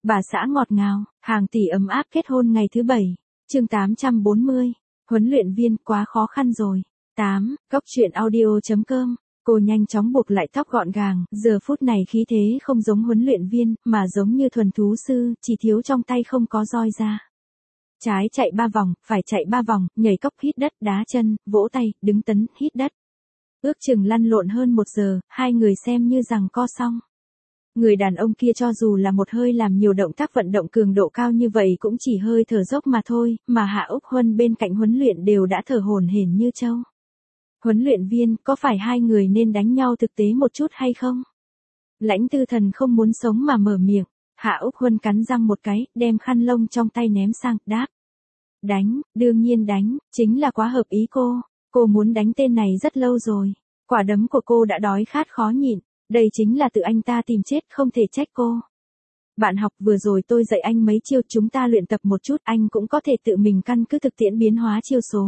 Bà xã ngọt ngào, hàng tỷ ấm áp kết hôn ngày thứ 7. Chương 840. Huấn luyện viên quá khó khăn rồi. 8. Cốc truyện audio.com. Cô nhanh chóng buộc lại tóc gọn gàng, giờ phút này khí thế không giống huấn luyện viên, mà giống như thuần thú sư, chỉ thiếu trong tay không có roi ra. Trái chạy 3 vòng, phải chạy 3 vòng, nhảy cốc hít đất, đá chân, vỗ tay, đứng tấn, hít đất. Ước chừng lăn lộn hơn 1 giờ, hai người xem như rằng co xong. Người đàn ông kia cho dù là một hơi làm nhiều động tác vận động cường độ cao như vậy cũng chỉ hơi thở dốc mà thôi, mà Hạ Úc Huân bên cạnh huấn luyện đều đã thở hổn hển như trâu. Huấn luyện viên, có phải hai người nên đánh nhau thực tế một chút hay không? Lãnh Tư Thần không muốn sống mà mở miệng. Hạ Úc Huân cắn răng một cái, đem khăn lông trong tay ném sang, đáp. Đánh, đương nhiên đánh, chính là quá hợp ý cô. Cô muốn đánh tên này rất lâu rồi. Quả đấm của cô đã đói khát khó nhịn. Đây chính là tự anh ta tìm chết, không thể trách cô. Bạn học, vừa rồi tôi dạy anh mấy chiêu, chúng ta luyện tập một chút, anh cũng có thể tự mình căn cứ thực tiễn biến hóa chiêu số.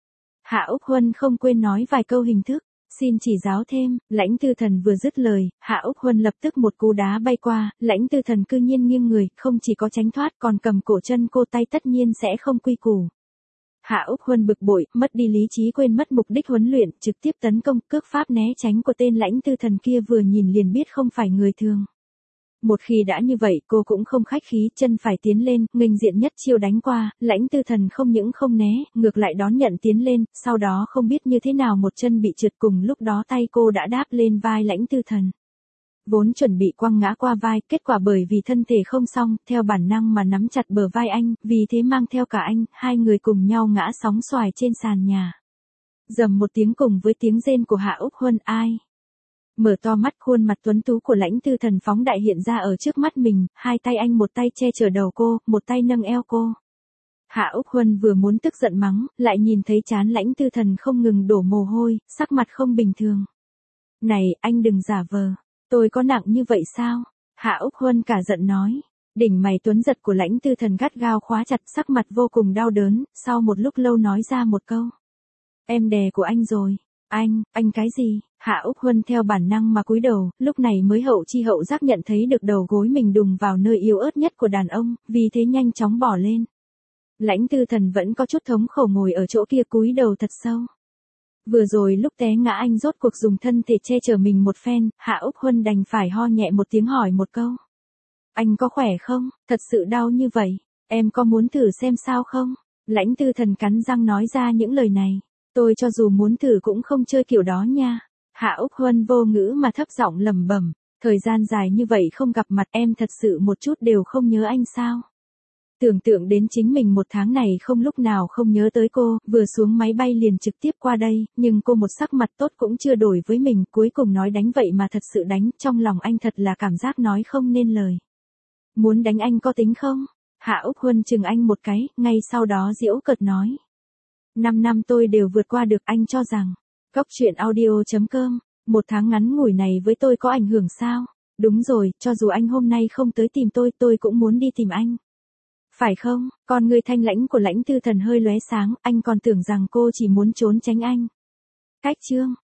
Hạ Úc Huân không quên nói vài câu hình thức. Xin chỉ giáo thêm. Lãnh Tư Thần vừa dứt lời, Hạ Úc Huân lập tức một cú đá bay qua, Lãnh Tư Thần cư nhiên nghiêng người, không chỉ có tránh thoát còn cầm cổ chân cô, tay tất nhiên sẽ không quy củ. Hạ Úc Huân bực bội, mất đi lý trí, quên mất mục đích huấn luyện, trực tiếp tấn công, cước pháp né tránh của tên Lãnh Tư Thần kia vừa nhìn liền biết không phải người thường. Một khi đã như vậy, cô cũng không khách khí, chân phải tiến lên, nghênh diện nhất chiêu đánh qua, Lãnh Tư Thần không những không né, ngược lại đón nhận tiến lên, sau đó không biết như thế nào một chân bị trượt, cùng lúc đó tay cô đã đáp lên vai Lãnh Tư Thần. Vốn chuẩn bị quăng ngã qua vai, kết quả bởi vì thân thể không xong, theo bản năng mà nắm chặt bờ vai anh, vì thế mang theo cả anh, hai người cùng nhau ngã sóng xoài trên sàn nhà. Rầm một tiếng cùng với tiếng rên của Hạ Úc Huân, ai? Mở to mắt, khuôn mặt tuấn tú của Lãnh Tư Thần phóng đại hiện ra ở trước mắt mình, hai tay anh một tay che chở đầu cô, một tay nâng eo cô. Hạ Úc Huân vừa muốn tức giận mắng, lại nhìn thấy trán Lãnh Tư Thần không ngừng đổ mồ hôi, sắc mặt không bình thường. Này, anh đừng giả vờ, tôi có nặng như vậy sao? Hạ Úc Huân cả giận nói. Đỉnh mày tuấn giật của Lãnh Tư Thần gắt gao khóa chặt, sắc mặt vô cùng đau đớn, sau một lúc lâu nói ra một câu. Em đè của anh rồi. Anh cái gì? Hạ Úc Huân theo bản năng mà cúi đầu, lúc này mới hậu chi hậu giác nhận thấy được đầu gối mình đùng vào nơi yếu ớt nhất của đàn ông, vì thế nhanh chóng bỏ lên. Lãnh Tư Thần vẫn có chút thống khổ ngồi ở chỗ kia cúi đầu thật sâu. Vừa rồi lúc té ngã anh rốt cuộc dùng thân thể che chở mình một phen, Hạ Úc Huân đành phải ho nhẹ một tiếng hỏi một câu. Anh có khỏe không? Thật sự đau như vậy, em có muốn thử xem sao không? Lãnh Tư Thần cắn răng nói ra những lời này. Tôi cho dù muốn thử cũng không chơi kiểu đó nha. Hạ Úc Huân vô ngữ mà thấp giọng lẩm bẩm, thời gian dài như vậy không gặp mặt, em thật sự một chút đều không nhớ anh sao? Tưởng tượng đến chính mình một tháng này không lúc nào không nhớ tới cô, vừa xuống máy bay liền trực tiếp qua đây, nhưng cô một sắc mặt tốt cũng chưa đổi với mình, cuối cùng nói đánh vậy mà thật sự đánh, trong lòng anh thật là cảm giác nói không nên lời. Muốn đánh anh có tính không? Hạ Úc Huân chừng anh một cái, ngay sau đó giễu cợt nói. 5 năm tôi đều vượt qua được, anh cho rằng. Cốc truyện audio.com. Một tháng ngắn ngủi này với tôi có ảnh hưởng sao? Đúng rồi, cho dù anh hôm nay không tới tìm tôi cũng muốn đi tìm anh. Phải không? Con người thanh lãnh của Lãnh Tư Thần hơi lóe sáng, anh còn tưởng rằng cô chỉ muốn trốn tránh anh. Cách chương.